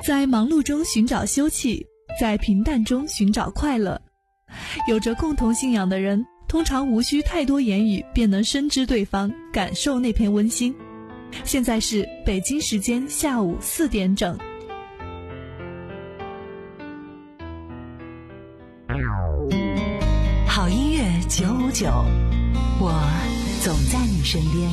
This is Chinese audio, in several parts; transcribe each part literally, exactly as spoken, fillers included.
在忙碌中寻找休憩，在平淡中寻找快乐。有着共同信仰的人，通常无需太多言语便能深知对方，感受那片温馨。现在是北京时间下午四点整。 好音乐九五九，我总在你身边。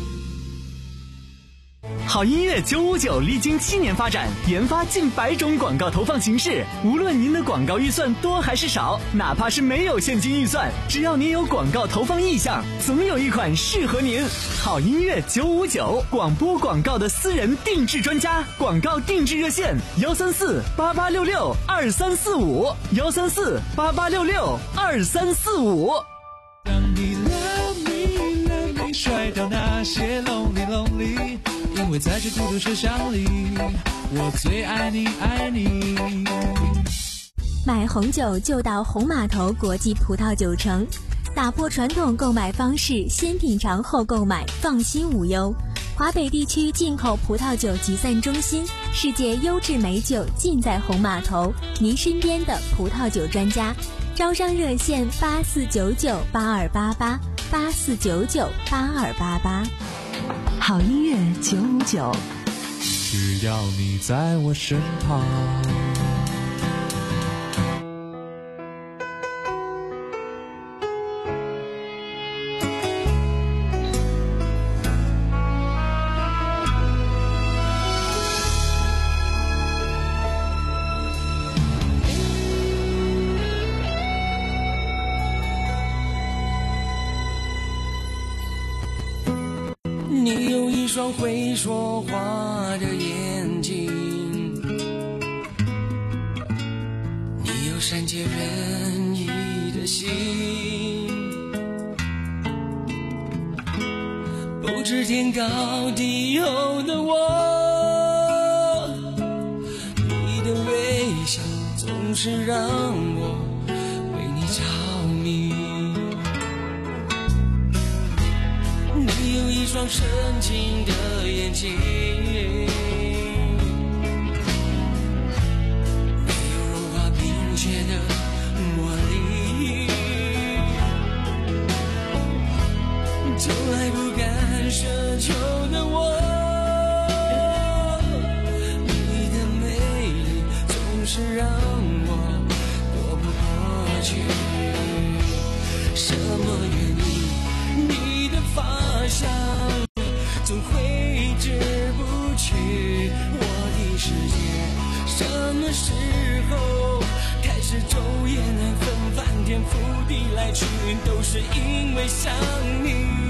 好音乐九五九历经七年发展，研发近百种广告投放形式。无论您的广告预算多还是少，哪怕是没有现金预算，只要您有广告投放意向，总有一款适合您。好音乐九五九，广播广告的私人定制专家，广告定制热线：幺三四八八六六二三四五，幺三四八八六六二三四五。 当你 love me love me 甩掉那些 lonely lonely，因为在这孤独车厢里，我最爱你爱你。 买红酒就到红码头国际葡萄酒城，打破传统购买方式，先品尝后购买，放心无忧。华北地区进口葡萄酒集散中心，世界优质美酒尽在红码头，您身边的葡萄酒专家。招商热线八四九九八二八八八四九九八二八八。 好音乐九五九， 只要你在我身旁。 你有一双会说话的眼睛，你有善解人意的心，不知天高地厚的我，你的微笑总是让我为你着迷。你有一双深情的眼睛，你有融化冰雪的魔力，从来不敢奢求的我，你的美丽总是让我躲不过去。什么原因？你的发香总挥之不去我的世界，什么时候开始昼夜难分，翻天覆地来去，都是因为想你。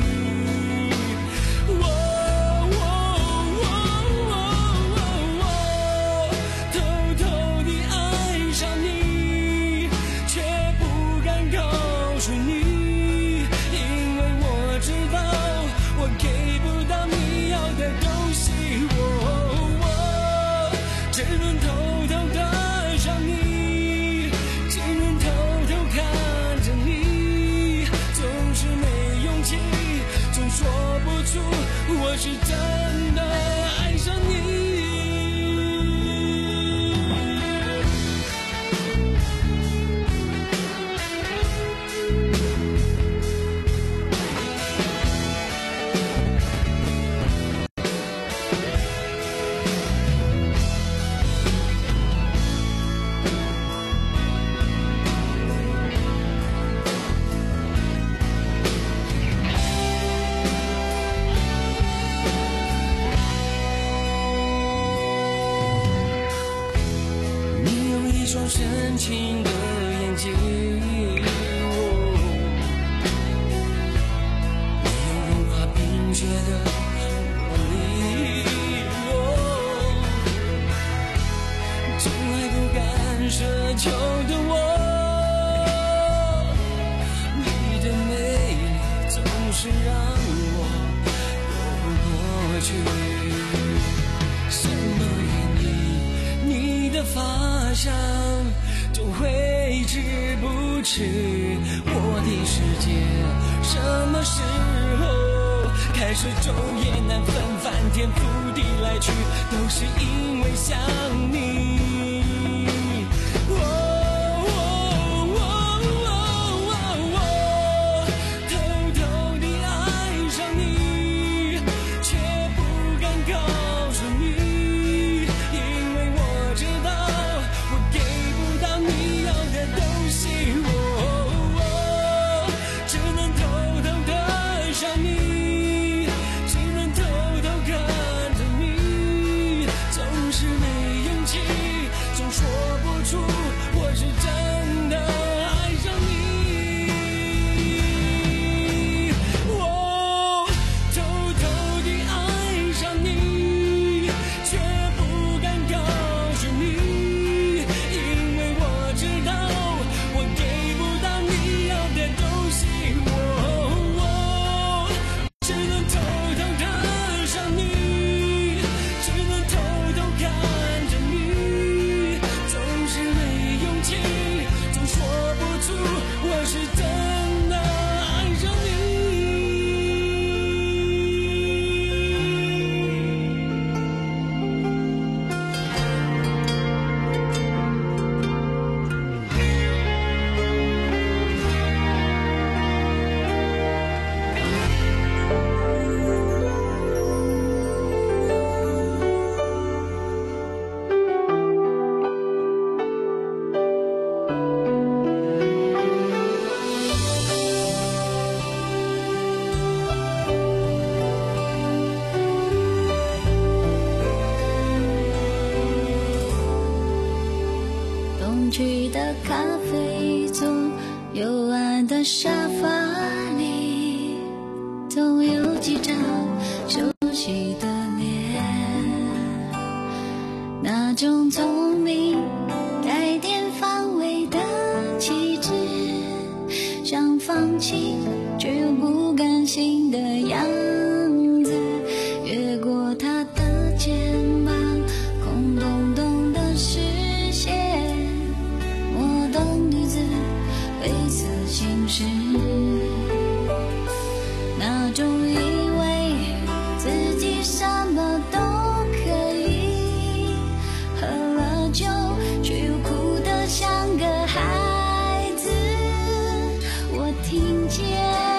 我是真的爱上你。深情的眼睛，你有融化冰雪的魔力，从来不敢奢求的我，你的美丽总是让我躲不过去。什么原因？你的发香总挥之不去我的世界，什么时候开始昼夜难分，翻天覆地来再去，都是因为想你。 去的咖啡座，幽暗的沙发里，总有几张熟悉的脸，那种聪明带点防卫的气质，想放弃却又不甘心的样子，越过他的肩膀，空洞洞的视线，灰色心事，那种以为自己什么都可以，喝了酒却又哭得像个孩子，我听见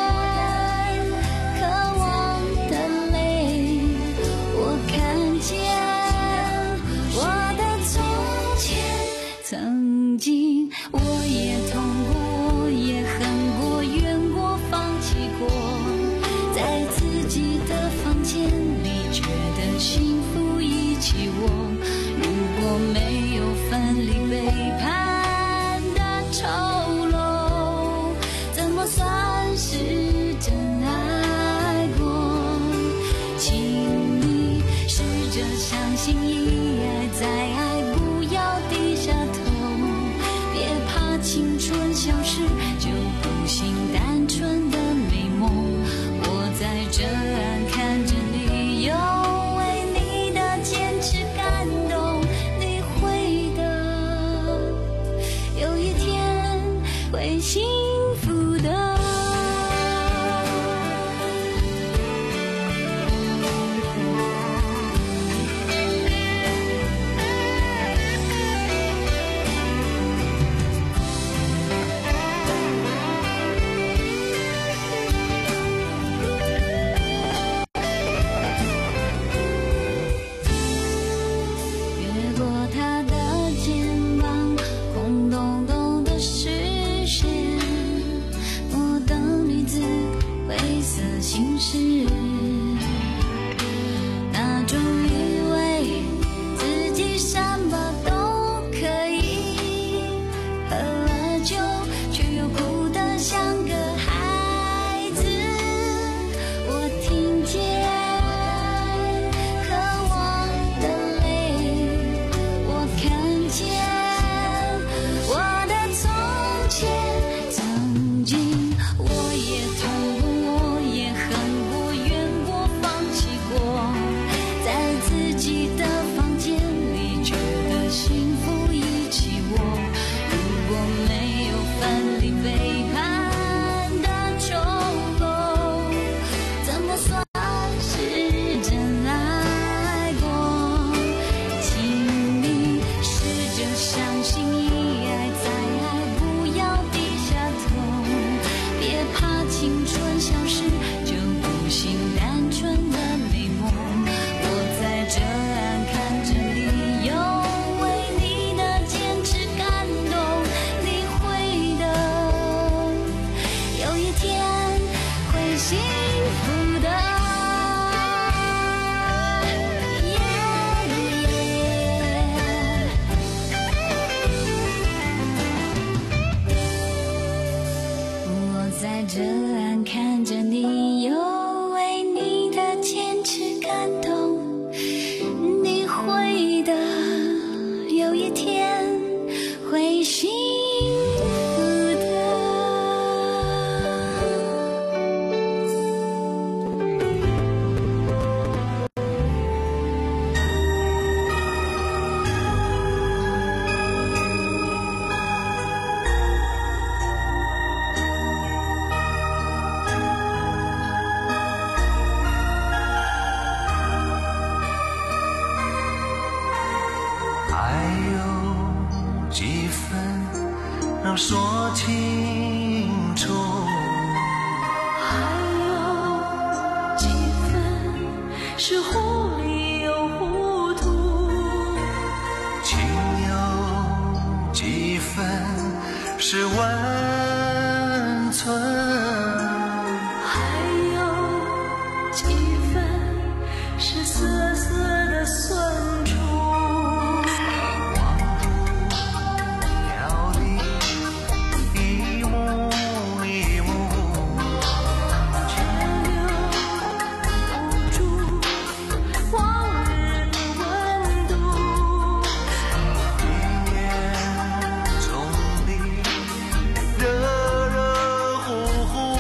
渴望的泪，我看见我的从前，曾经我也痛过，也恨过，怨过，放弃过，在自己的房间里觉得幸福一起握，如果没有分离背叛的丑陋，怎么算是真爱过？请你试着相信一爱再爱，不要低下头，别怕青春消失就不行单纯的美梦，我在这岸看着你，又为你的坚持感动，你会的，有一天会幸福的。 还有几分让说清楚， 还有几分是糊里又糊涂， 情有几分是温存， 还有几分是涩涩的酸楚。 忘不了你一幕一幕， 却留不住往日的温度。 一眼中的热热乎乎，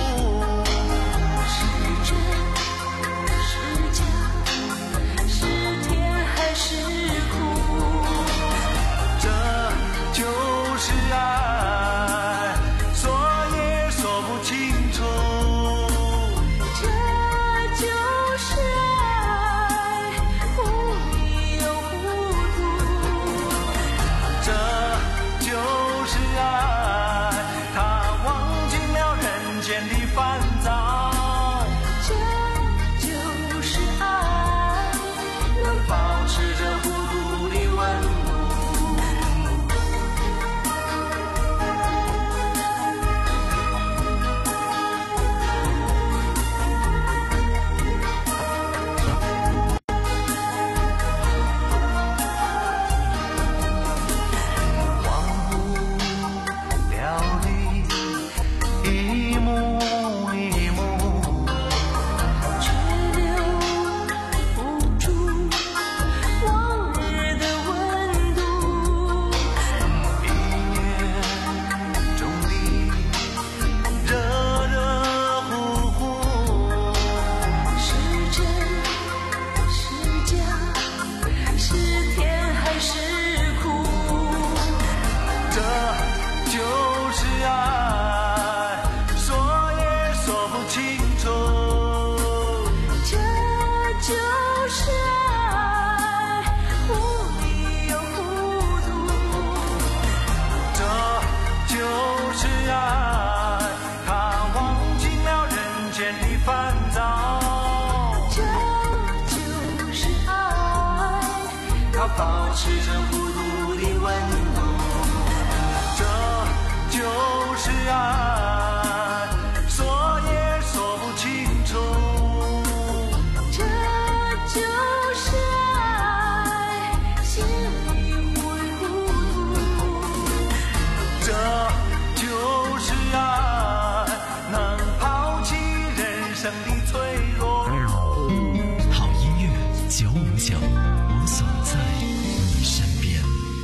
是真是假，是甜还是苦？ 这就是爱，说也说不清楚。 这就是爱，糊里又糊涂。 这就是爱，它忘尽了人间的烦躁， 这就是爱，能保持着孤独的温度。忘不了你一幕一幕， 却留不住往日的温度。 一眼中的热热乎乎， 是真是假，是甜还是苦？ 这就是爱，说也说不清楚。 这就是爱，糊里又糊涂。 这就是爱，它忘尽了人间的烦躁， 这就是爱， 它保持着孤独的温度。这就是爱，说也说不清楚。 这就是爱，心里糊里糊涂。 这就是爱，能抛弃人生的脆弱。 好音乐九五九，我总在你身边。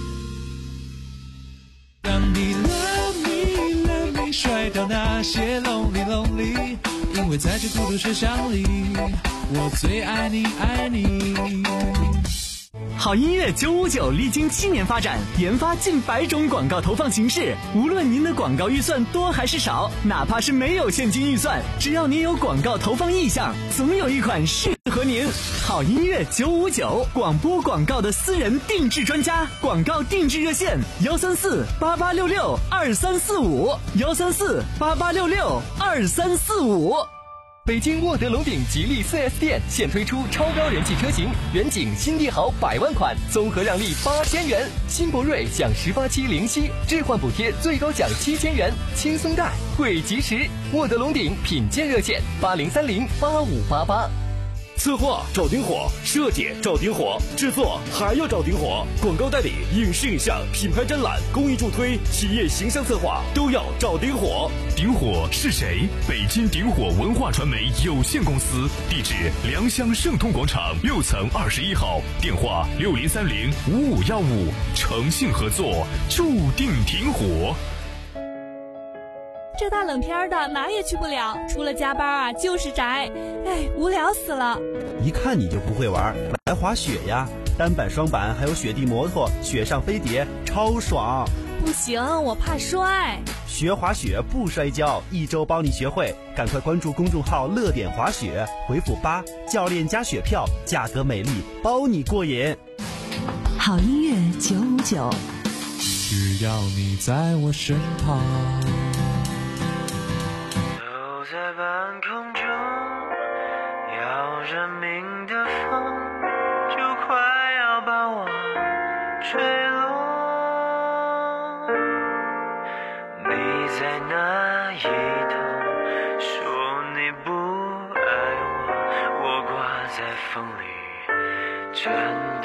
让你 love me love me 甩掉那些 lonely lonely， 因为在这孤独车厢里，我最爱你爱你。 好音乐九五九历经七年发展，研发近百种广告投放形式。无论您的广告预算多还是少，哪怕是没有现金预算，只要您有广告投放意向，总有一款适合您。好音乐九五九，广播广告的私人定制专家，广告定制热线幺三四八八六六二三四五幺三四八八六六二三四五。 北京沃德龙鼎吉利 四 S 店现推出超高人气车型远景新帝豪百万款，综合让利八千元；新博瑞享十八期零息置换补贴，最高享七千元，轻松贷贵及时。沃德龙鼎品鉴热线八零三零八五八八。 策划找顶火，设计找顶火，制作还要找顶火，广告代理、影视影像、品牌展览、公益助推、企业形象策划都要找顶火。 顶火是谁？北京顶火文化传媒有限公司，地址良乡盛通广场六层二十一号，电话六零三零五五幺五，诚信合作，注定顶火。 这大冷天的哪也去不了，除了加班啊就是宅，哎，无聊死了。 一看你就不会玩，来滑雪呀，单板、双板还有雪地摩托、雪上飞碟，超爽。 不行，我怕摔。 学滑雪不摔跤，一周帮你学会，赶快关注公众号乐点滑雪，回复八，教练加雪票，价格美丽，包你过瘾。 好音乐九五九， 只要你在我身旁。 走在半空中，要人命的风就快要把我吹落。你在那一头说你不爱我，我挂在风里颤抖。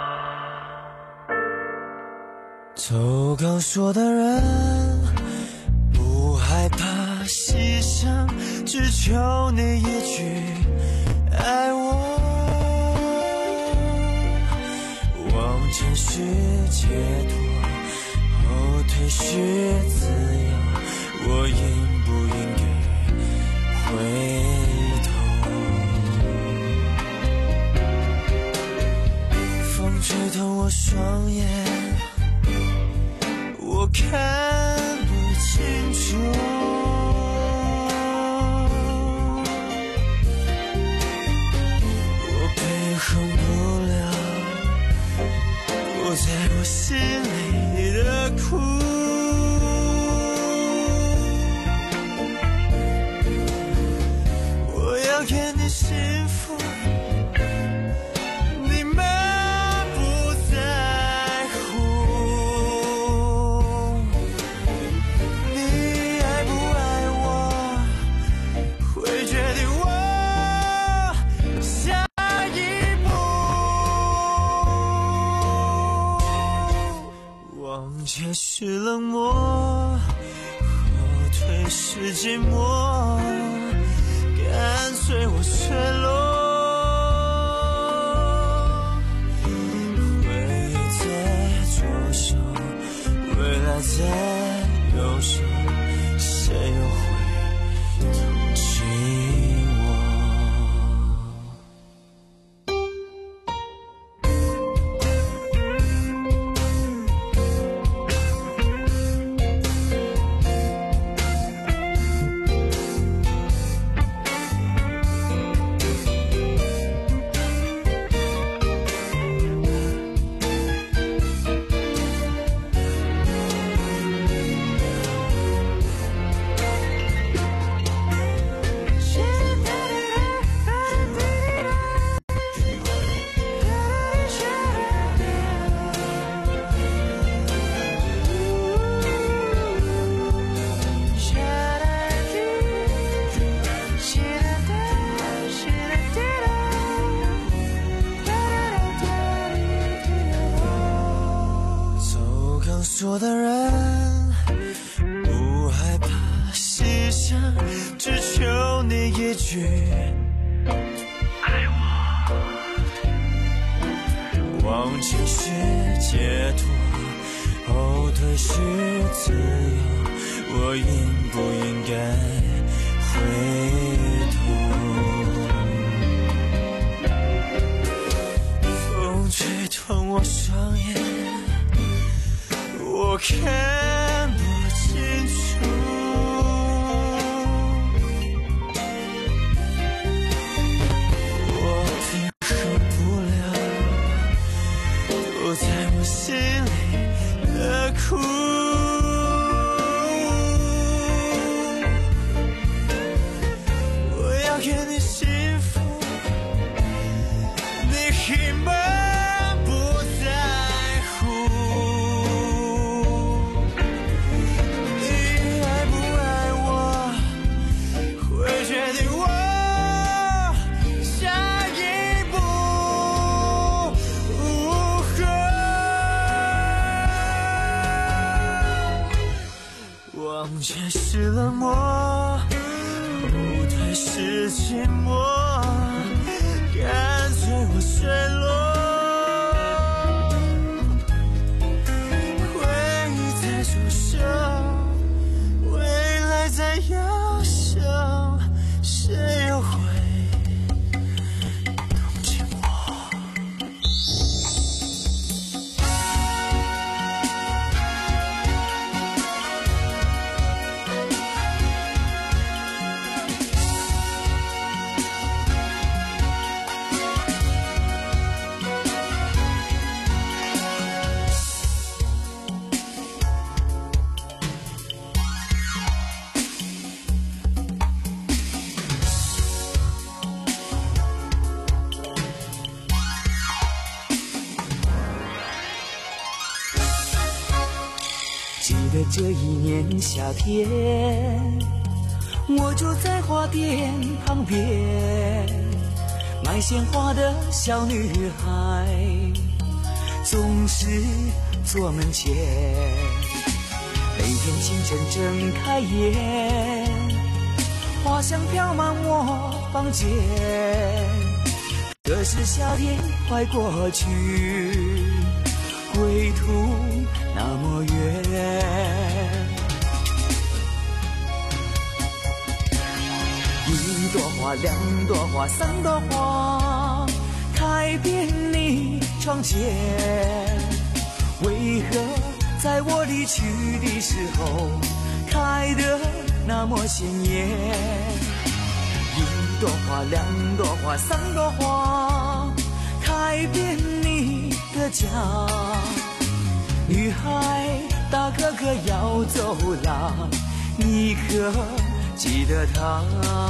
走钢索的人不害怕牺牲，只求你一句爱我。往前是解脱，后退是自由，我应不应该回头？风吹透我双眼，我看不清楚，我平衡不了躲在我心里的苦。我要给你幸福，你们不在乎。你爱不爱我，会决定我下一步。往前是冷漠，后退是寂寞，干脆我坠落。回忆在左手，未来在右手，谁又会同情我？说的人不害怕牺牲，只求你一句爱我。往前是解脱，后退是自由，我应不应该回头？风吹痛我双眼，我看不清楚，我平衡不了躲在我心里的苦。我要给你幸福，你根本往前是冷漠，后退是寂寞，干脆我坠落。回忆在左手，未来在右手，谁又会同情我？ 得这一年夏天，我就在花店旁边，卖鲜花的小女孩总是坐门前。那天清晨睁开眼，花香飘满我房间，可是夏天快过去，归途那么远。一朵花，两朵花，三朵花，开遍你窗前，为何在我离去的时候开得那么鲜艳？一朵花，两朵花，三朵花，开遍你的家。女孩，大哥哥要走了，你可记得他？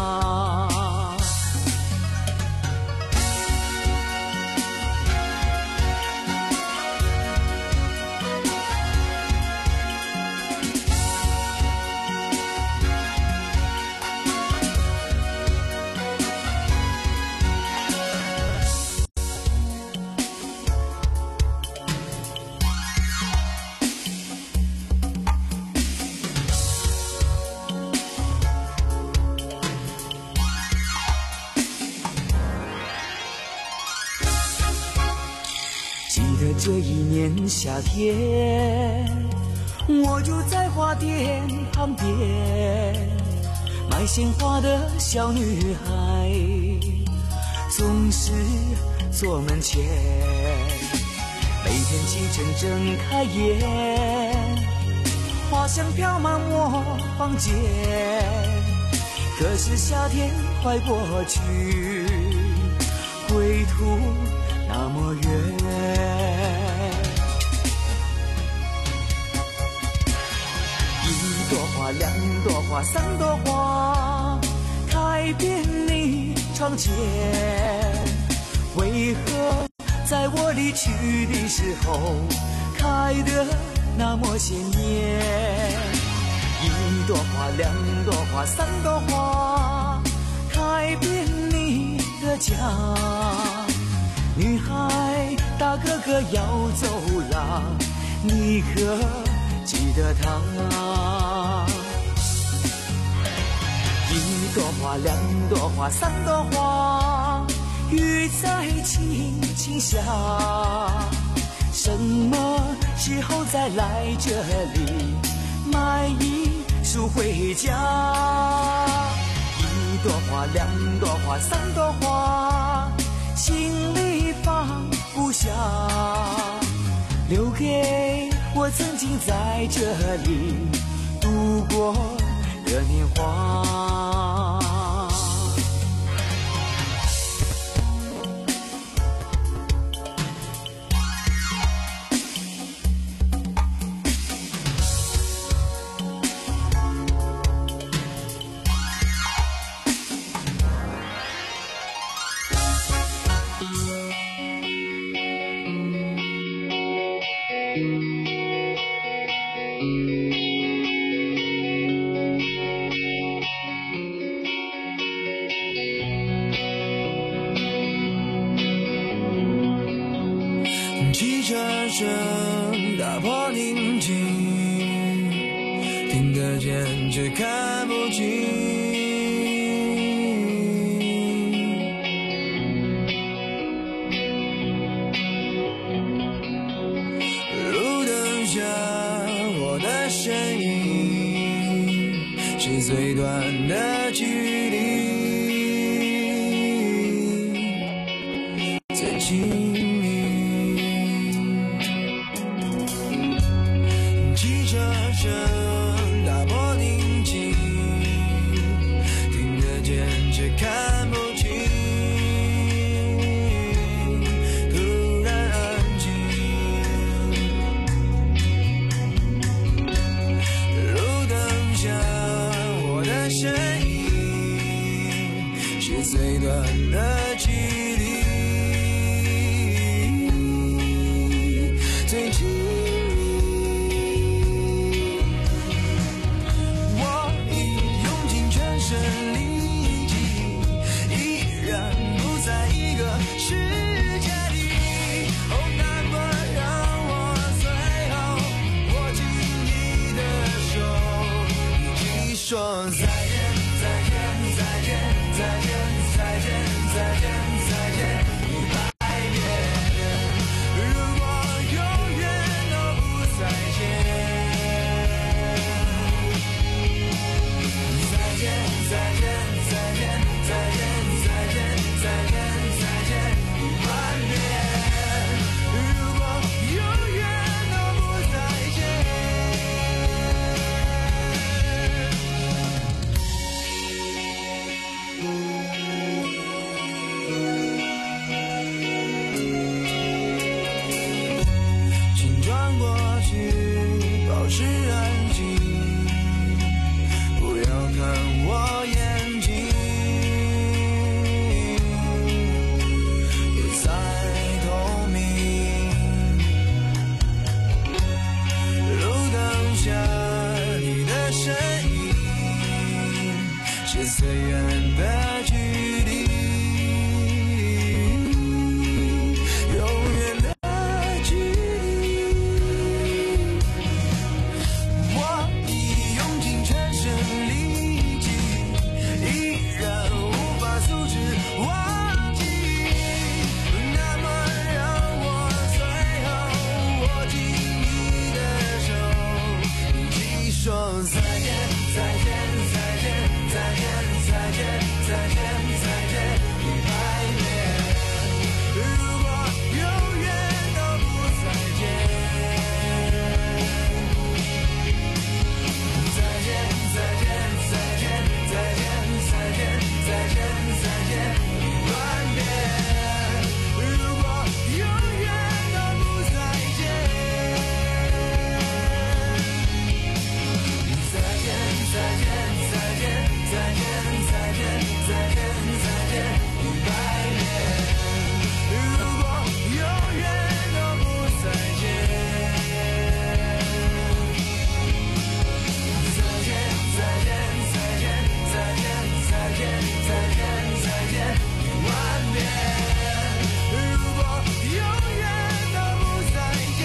这一年夏天，我就在花店旁边，卖鲜花的小女孩总是坐门前。每天清晨睁开眼，花香飘满我房间，可是夏天快过去，归途那么远。一朵花，两朵花，三朵花，开遍你窗前，为何在我离去的时候开得那么鲜艳？一朵花，两朵花，三朵花，开遍你的家。女孩，大哥哥要走了，你可记得他？一朵花，两朵花，三朵花，雨在轻轻下，什么时候再来这里买一束回家？一朵花，两朵花，三朵花，心里放不下，留给我曾经在这里度过的年华。 汽车声打破宁静，听得见却看不清，路灯下我的身影是最短的距离，最近看不清，突然安静，路灯下我的身影说再见再见再见再见再见再见再见一百遍，如果永远都不再见，再见再见再见再见再见再见再见一万遍，如果永远都不再见。请转过去，保持安静，不要看我眼睛，不再透明。路灯下你的身影，是最远的距离，永远的距离。我已用尽全身力气，依然无法阻止忘记。那么让我最后握紧你的手，一起说再见再见再见再见再见再见再见一百遍，如果永远都不再见，再见再见再见再见再见再见再见一万遍，如果永远都不再见，再见再见再见再见再见再见再见一百遍，如果永远都不再见，再见再见再见再见再见再见再见一万遍，如果永远都不再见，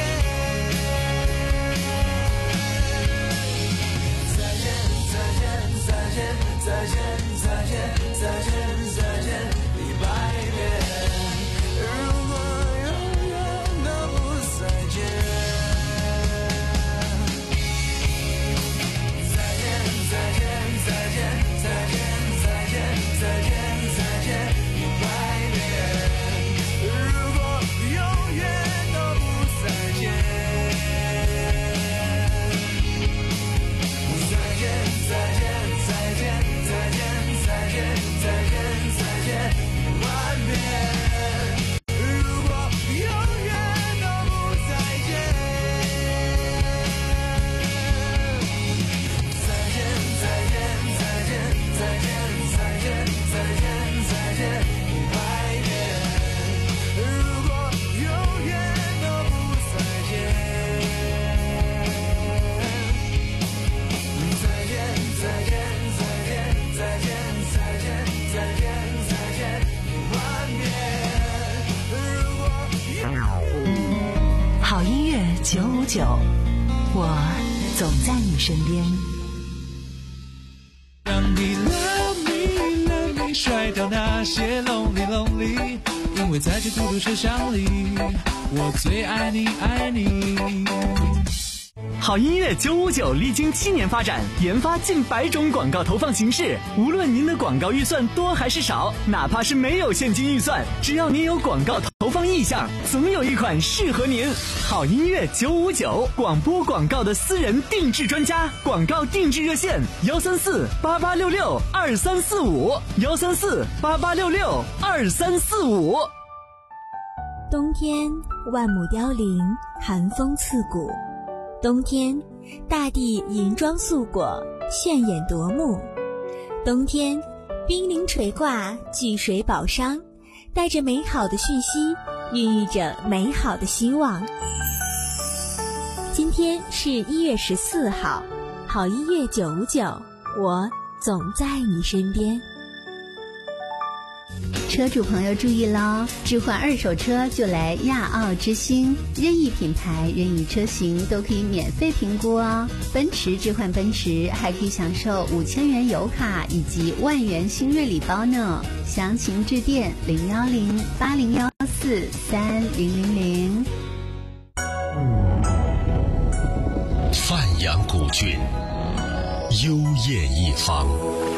再见再见再见再见再见再见再见一百遍，如果永远都不再见，再见再见再见再见再见再见再见一百遍，如果永远都不再见，再见再见再见再见再见再见再见一万遍，如果永远都不再见，再见再见再见再见再见再见再见一百遍，如果永远都不再见，再见再见再见再见再见再见再见一万遍，如果好音乐九五九，我总在你身边。 让你 love me love me 甩掉那些 lonely lonely， 因为在这孤独车厢里，我最爱你爱你。 好音乐九五九历经七年发展，研发近百种广告投放形式。无论您的广告预算多还是少，哪怕是没有现金预算，只要您有广告投放意向，总有一款适合您。好音乐九五九，广播广告的私人定制专家，广告定制热线：幺三四八八六六二三四五，幺三四八八六六二三四五。 冬天万亩凋零，寒风刺骨。冬天，大地银装素裹，炫眼夺目。冬天，冰凌垂挂，巨水宝商，带着美好的讯息，孕育着美好的希望。今天是一月十四号，好音乐九五九，我总在你身边。 车主朋友注意喽，置换二手车就来亚奥之星，任意品牌任意车型都可以免费评估哦。奔驰置换奔驰还可以享受五千元油卡以及万元新锐礼包呢，详情致电零幺零八零幺四三零零零。 范阳古郡，幽艳一方，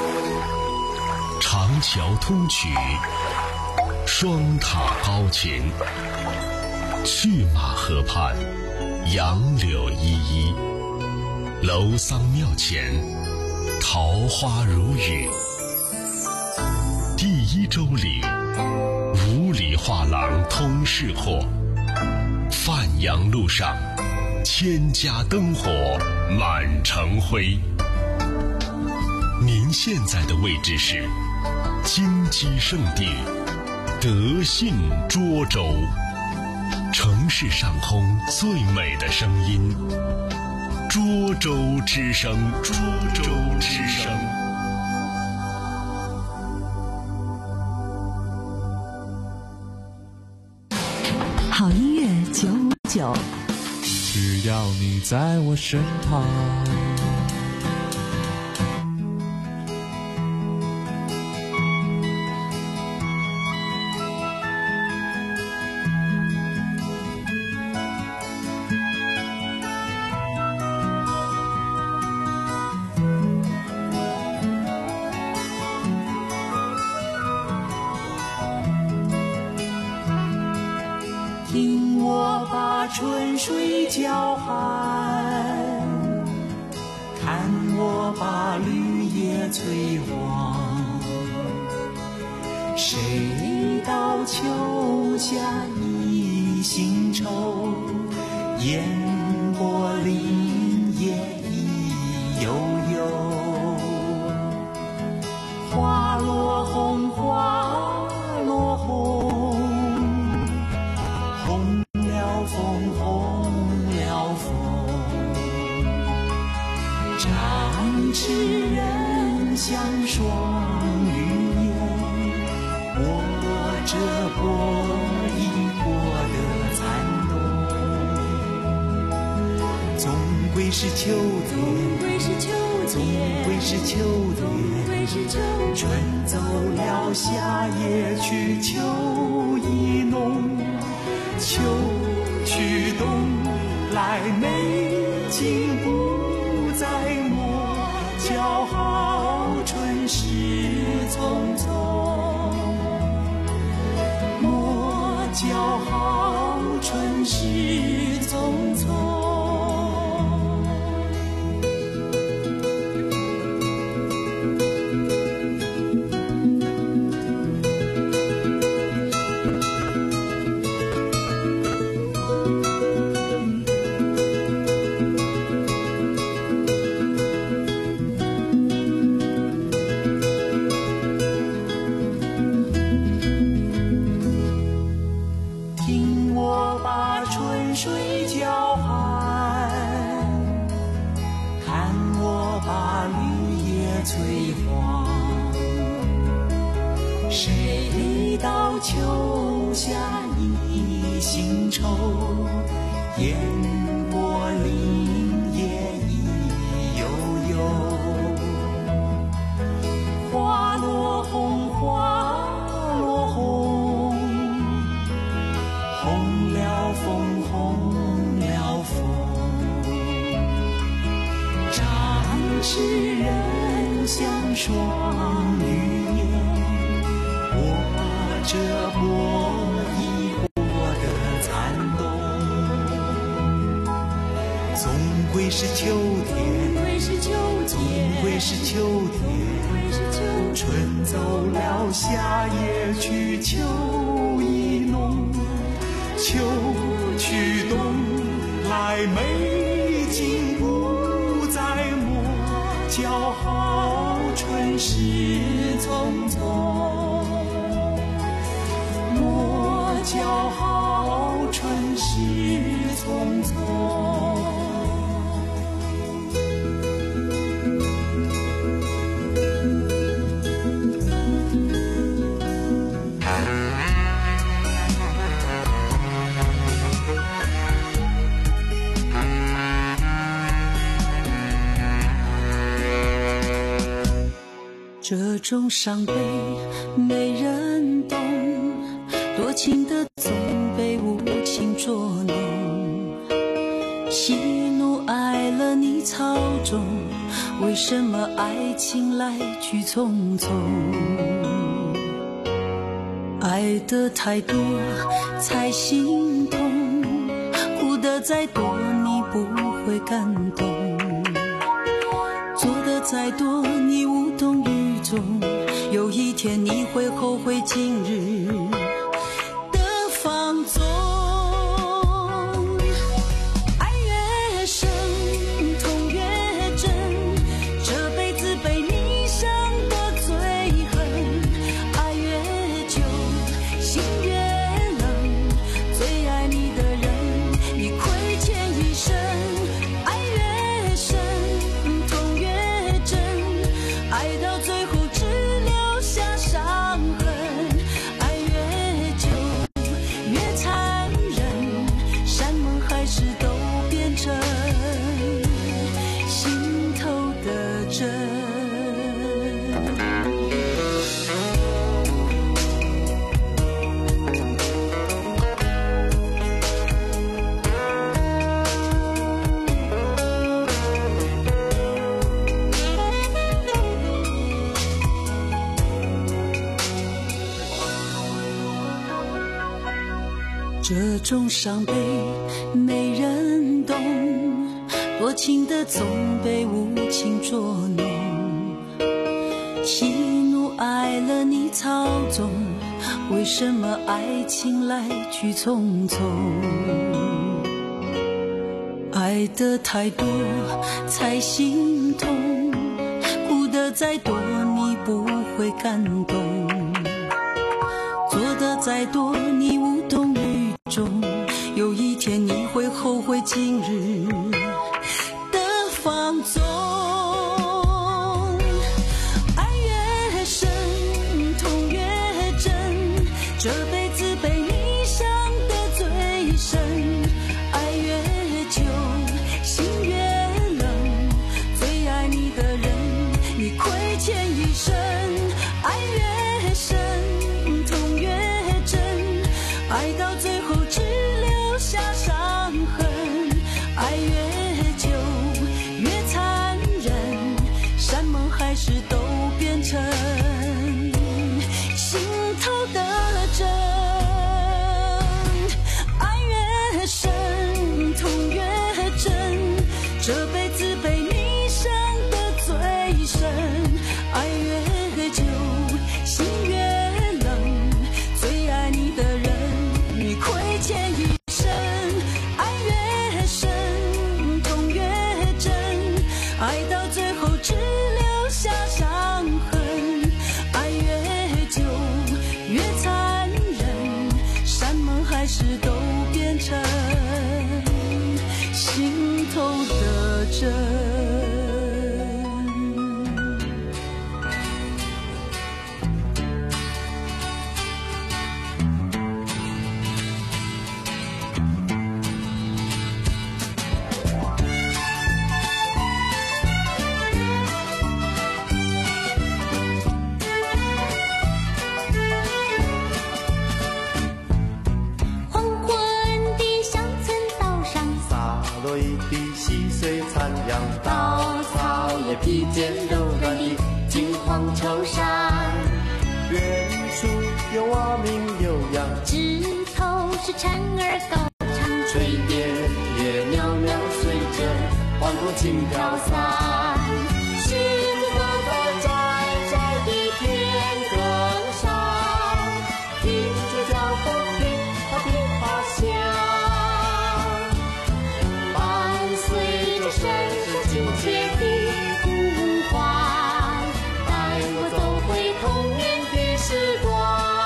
长桥通衢，双塔高擎，去马河畔，杨柳依依，楼桑庙前，桃花如雨。第一周里，五里画廊通市货，范阳路上，千家灯火满城辉。您现在的位置是金鸡圣地德信涿州，城市上空最美的声音，涿州之声，涿州之声。 好音乐九五九， 只要你在我身旁。 听我把春水叫喊，看我把绿叶催黄。谁道秋下一心愁，烟波林叶意悠悠。花落红，花落红，红了枫，红了枫。展翅人像双羽燕，握着波一波的残冬。总归是秋天，总归是秋天，春走了夏夜去，秋意浓，秋去冬来，美景不再磨，叫好春事匆匆，莫叫好春事匆匆。听我把春水叫喊，看我把绿叶催黄。谁道秋下一心愁，烟波林叶意悠悠。花落红，花落红，红了枫，红了枫。展翅人像双羽燕，握着波一波的残冬。总归是秋天，总归是秋天，春走了夏夜去，秋意浓，秋去冬来，美景不再磨，叫好春事匆匆，莫叫好春事匆匆。 这种伤悲没人懂，多情的总被无情捉弄，喜怒哀乐你操纵，为什么爱情来去匆匆？爱的太多才心痛，哭得再多你不会感动，做的再多你无动于衷，有一天你会后悔今日的放纵。爱越深痛越真，这辈子被你伤的最狠，爱越久心越冷，最爱你的人你亏欠一生。爱越深痛越真，爱到最后只留下伤痕，爱越久越残忍，山盟海誓都变成心头的针。这种伤悲没人懂，多情的总被无情捉弄，喜怒哀乐你操纵，为什么爱情来去匆匆？爱的太多才心痛，哭得再多你不会感动，做的再多你无动于衷，有一天你会后悔今日的放纵。爱越深痛越真，这辈子被你伤的最深，爱越久心越冷，最爱你的人你亏欠一生。爱越深痛越真，爱到最后只留下伤痕，爱越久越残忍，山盟海誓都变成心头的针。爱越深痛越真，这辈子被你伤的最深，爱越久心越冷，最爱你的人你亏欠一生。爱越深痛越真，爱到最后只留下伤痕，爱越久越残忍，山盟海誓都变成心头的针。 黄昏的乡村道上， 洒落一地细碎残阳， 稻草也披肩柔软的金黄绸衫， 远处有蛙鸣悠扬， 枝头是蝉儿高唱， 炊烟也袅袅随着晚风轻飘散。星河在窄窄的天空上，听着脚步噼啪噼啪响，伴随着深深亲切的呼唤，带我走回童年的时光。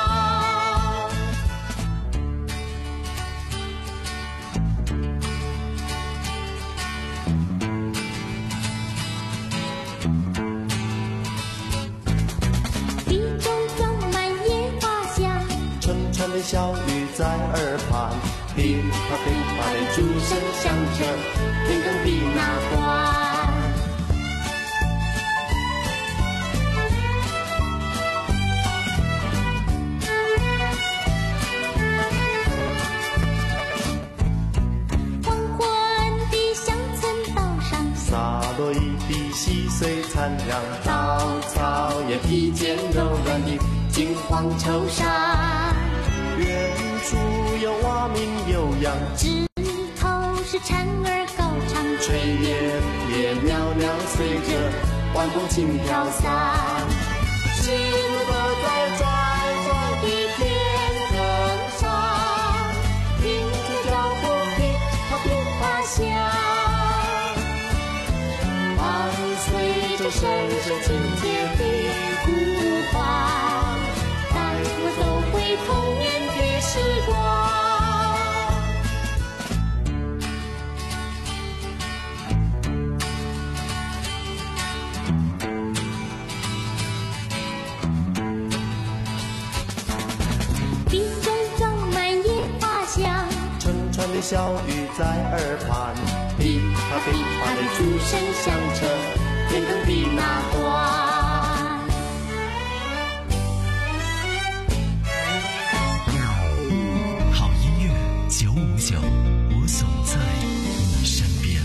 地中装满野花香， 沉沉的小雨在耳畔，噼啪噼啪的钟声响着天更的那关。 落一地细碎残阳，稻草也披件柔软的金黄绸衫。远处有蛙鸣悠扬， 枝头是蝉儿高唱， 炊烟也袅袅随着晚风轻飘散。幸福在转转的天空上，听着脚步噼啪噼啪响，伴随着声声亲切的呼唤，带我走回童年的时光。的小雨在耳畔，噼啪噼啪的竹声响彻天空的那端。 好音乐九五九，我总在你身边。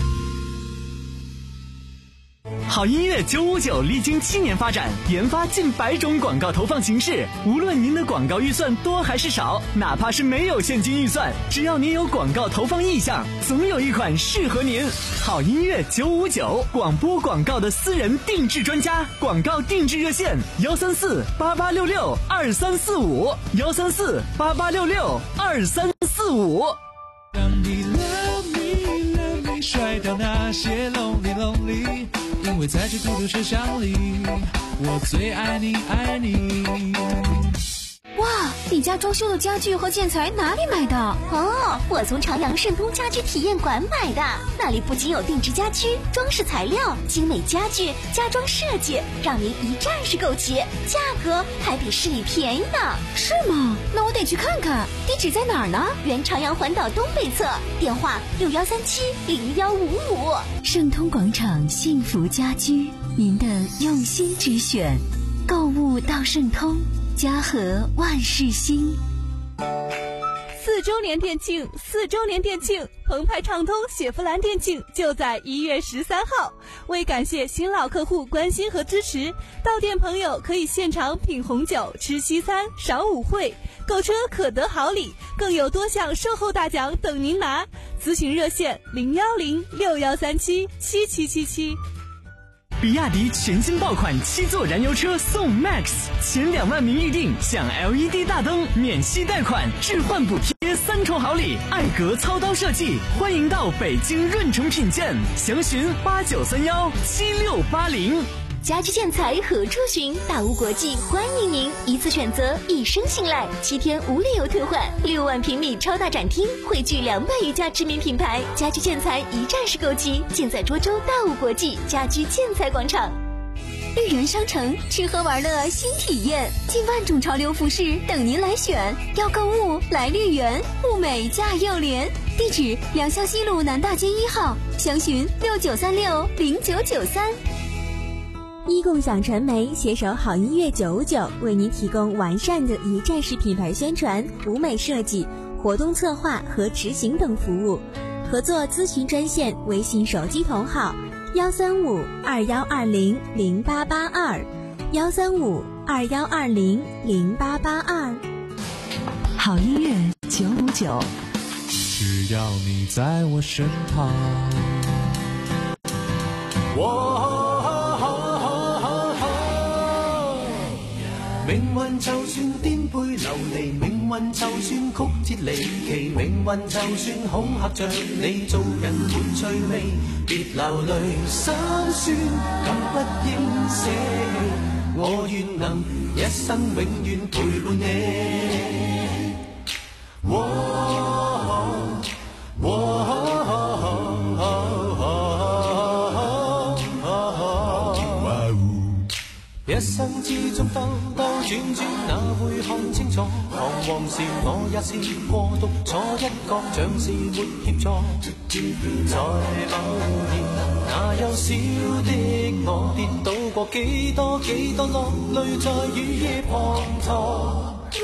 好音乐九五九历经七年发展，研发近百种广告投放形式。无论您的广告预算多还是少，哪怕是没有现金预算，只要您有广告投放意向，总有一款适合您。好音乐九五九，广播广告的私人定制专家，广告定制热线幺三四八八六六二三四五幺三四八八六六二三四五。 让你 love me love me 甩掉那些 lonely lonely， 因为在这孤独车厢里，我最爱你爱你。 哇，你家装修的家具和建材哪里买的？ 哦，我从朝阳盛通家居体验馆买的，那里不仅有定制家居、装饰材料、精美家具、家装设计，让您一站式购齐，价格还比市里便宜呢。 是吗？那我得去看看。地址在哪儿呢？ 原朝阳环岛东北侧，电话六幺三七零幺五五。 盛通广场幸福家居，您的用心之选，购物到盛通。家和万事兴。 四周年店庆，四周年店庆，澎湃畅通雪佛兰店庆就在一月十三号。为感谢新老客户关心和支持，到店朋友可以现场品红酒、吃西餐、赏舞会，购车可得好礼，更有多项售后大奖等您拿。咨询热线零幺零六幺三七七七七七。 比亚迪全新爆款七座燃油车送 Max， 前两万名预定享 L E D 大灯、免息贷款、置换补贴三重好礼，艾格操刀设计，欢迎到北京润城品鉴，详询八九三幺七六八零。 家居建材何处寻？大屋国际欢迎您，一次选择，一生信赖，七天无理由退换，六万平米超大展厅，汇聚两百余家知名品牌，家居建材一站式购齐，尽在涿州大屋国际家居建材广场。 绿园商城，吃喝玩乐新体验，近万种潮流服饰等您来选。要购物来绿园，物美价又廉。地址：良乡西路南大街一号，详询六九三六零九九三。一共享传媒携手好音乐九五九，为您提供完善的一站式品牌宣传、舞美设计、活动策划和执行等服务。合作咨询专线：微信手机同号幺三五二幺二零零八八二幺三五二幺二零零八八二。 好音乐九五九， 只要你在我身旁， 我命運就算顛沛流離，命運就算曲折離奇，命運就算恐嚇着你，做人沒趣味，別流淚心酸，更不應捨棄，我願能一生永遠陪伴你。我我一生之中兜兜轉轉，哪會看清楚？彷徨時我也試過獨坐一角，像是沒協助。在某年，那幼小的我跌倒過幾多幾多落淚，在雨夜滂沱。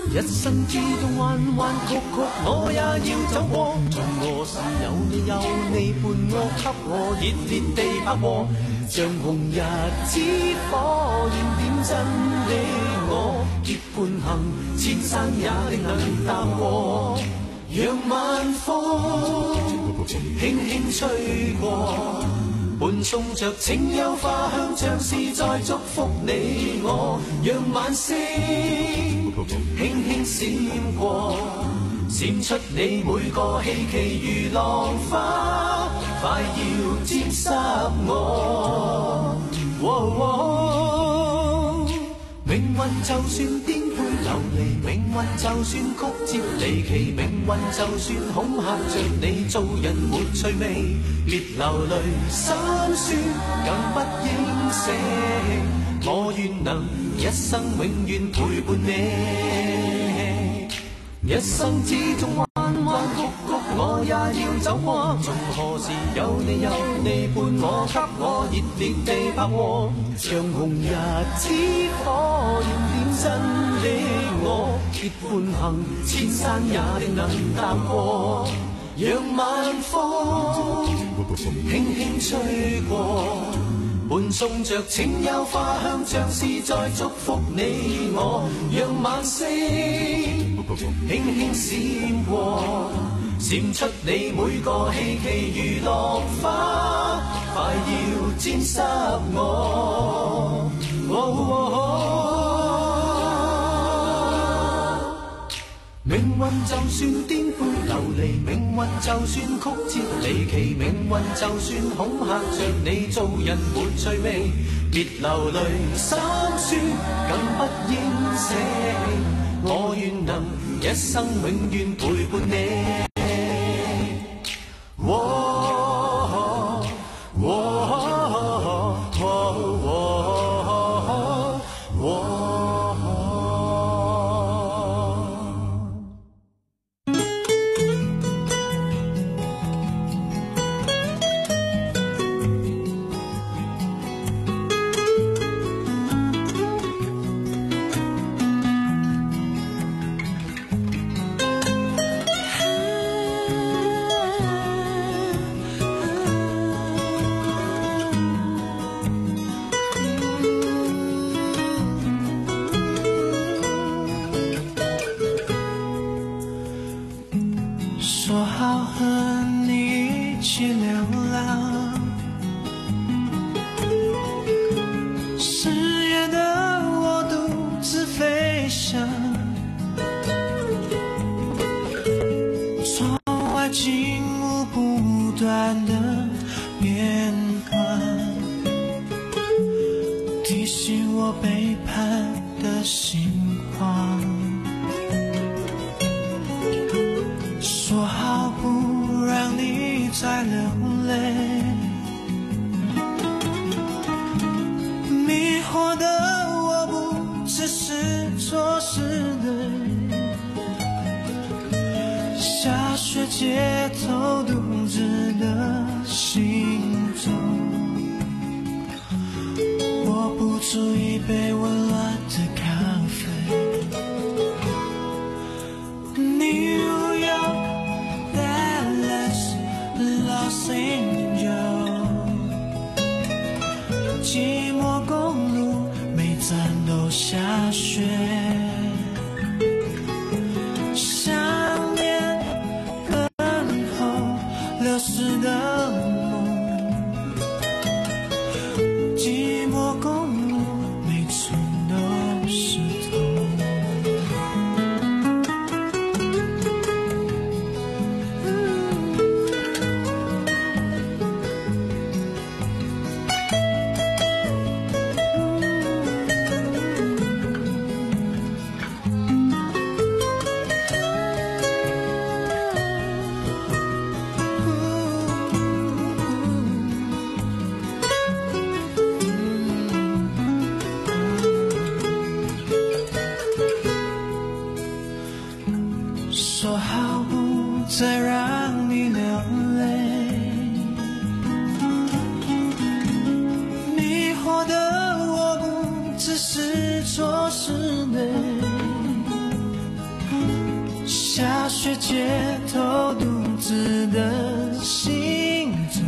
一生之中彎彎曲曲，我也要走過。從何時有你有你伴我，給我熱烈地拍和，像紅日之火焰點真的我，結伴行，千山也定能踏過。讓晚風輕輕吹過，伴送着清幽花香，像是在祝福你我。讓晚星輕輕閃過，閃出你每個希冀如浪花，快要沾濕我。哦哦、命運就算顛沛流離，命運就算曲折離奇，命運就算恐嚇着你，做人沒趣味，別流淚心酸，更不應捨。我願能一生永遠陪伴你，一生之中彎彎曲曲，我也要走過。從何時有你有你伴我，給我熱烈地拍和，像紅日之火焰點真的我，結伴行，千山也定能踏過。讓晚風輕輕吹過，伴送着清幽花香，像是在祝福你我。讓晚星輕輕閃過，閃出你每個希冀如落花，快要沾濕我。哦哦命運就算顛沛流離，命運就算曲折離奇，命運就算恐嚇着你，做人沒趣味，別流淚心酸，更不應捨。我願能一生永遠陪伴你。哦哦哦哦哦说好和你一起流浪，十月的我独自飞翔，窗外景物不断的变换，提醒我背叛的心慌。说好不让你再流泪，迷惑的我不只是错失对，下雪街头独自的行走，握不住一杯温暖的咖啡。New York Los Angeles， 寂寞公路每站都下雪，想念等候流逝的梦，寂寞公路每寸都是痛。 街头独自的行走，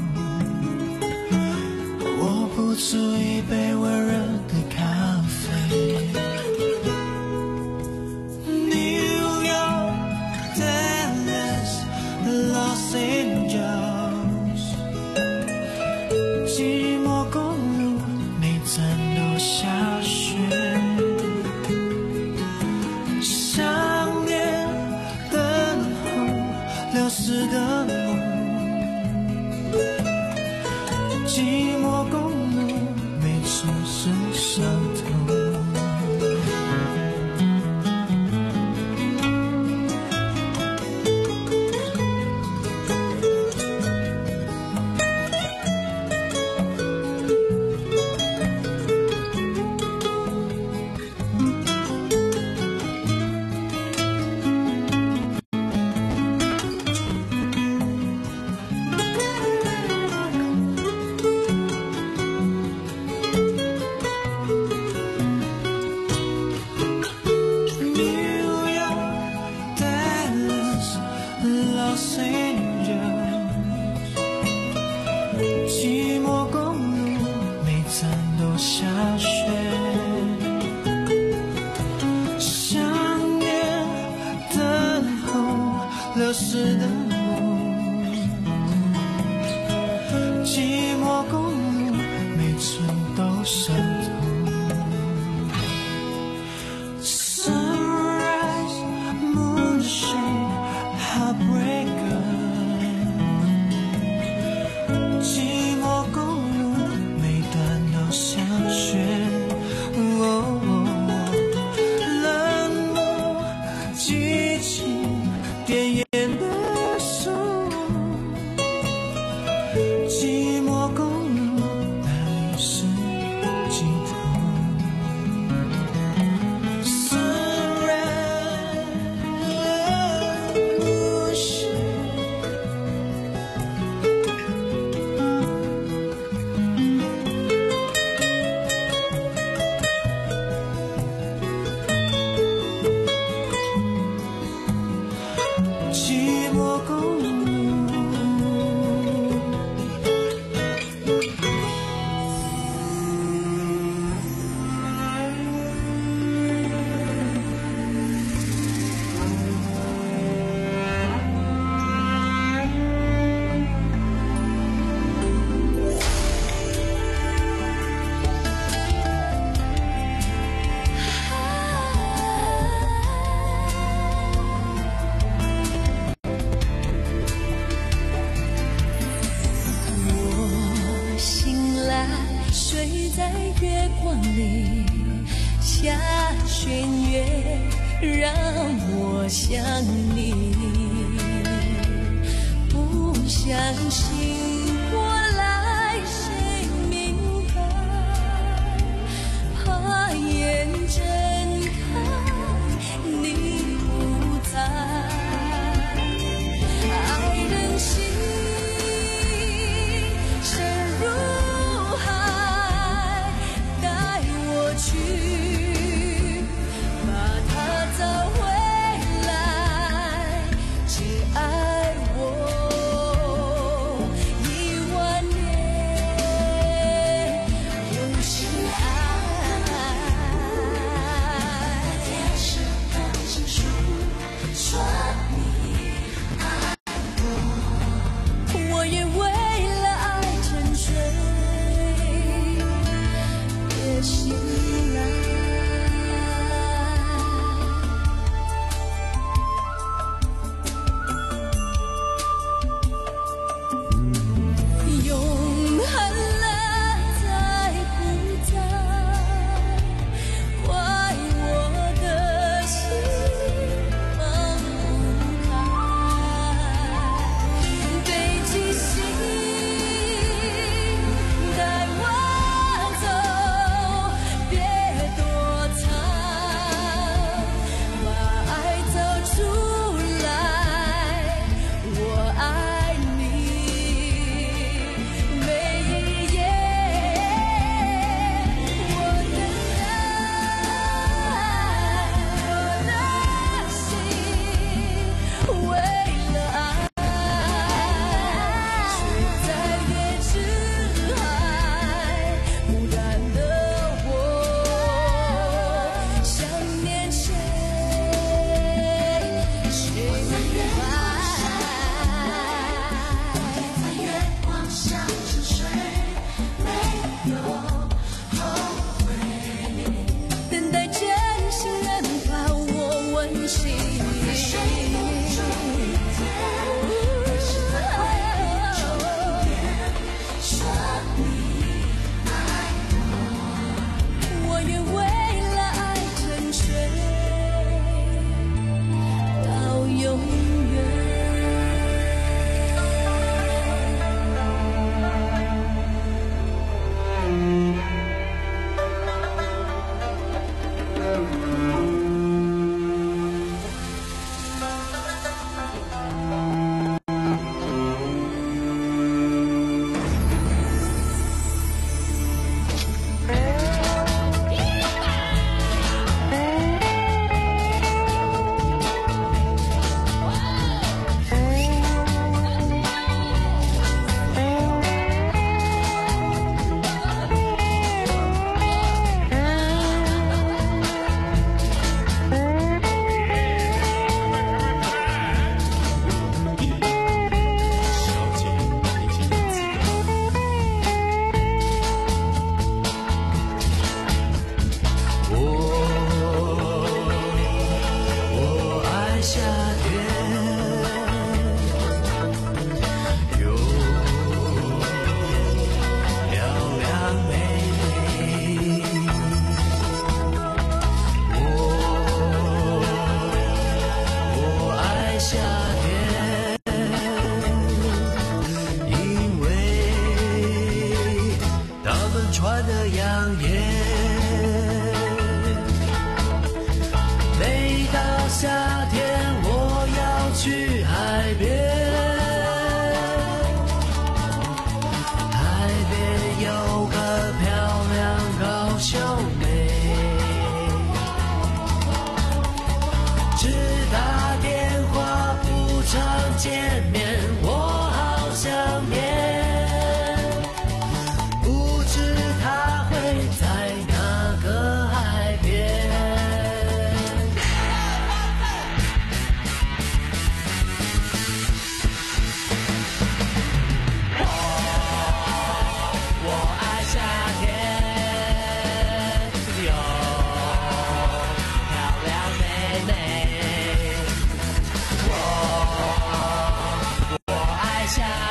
我不出一杯温热的咖啡。New York, Dallas, Los Angeles， 寂寞公路每站都下雪，想念等候流逝的梦，寂寞公路没处是相同。流逝的梦，寂寞公路每寸都相同。Sunrise, moonshine, heartbreaker， 寂寞公路每段都相选。哦冷漠激情点烟的手，寂寞公路哪里是尽头。寂寞公路。 睡在月光里，下弦月让我想你，不相信我